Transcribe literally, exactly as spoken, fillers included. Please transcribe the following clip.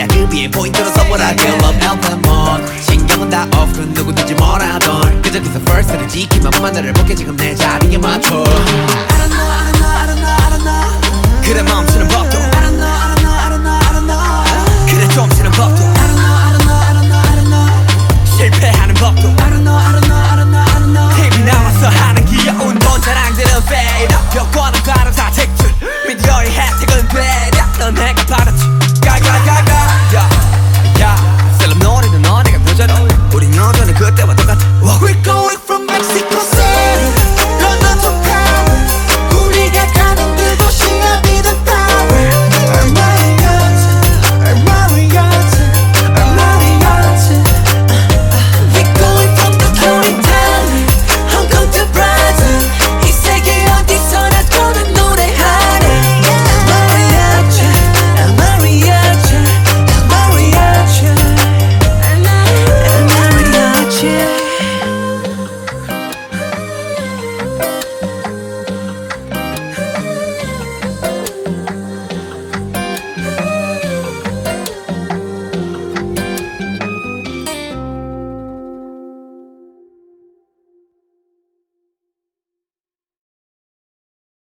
거야 그 위에 포인트로 선물할게 Love Alpha Mode 신경은 다 off 그 누구든지 뭐라던 그저 기서 first를 지키면 만나를 볼게 지금 내 자리에 맞춰 I don't know I don't know I don't know I don't know 그래 멈추는 법도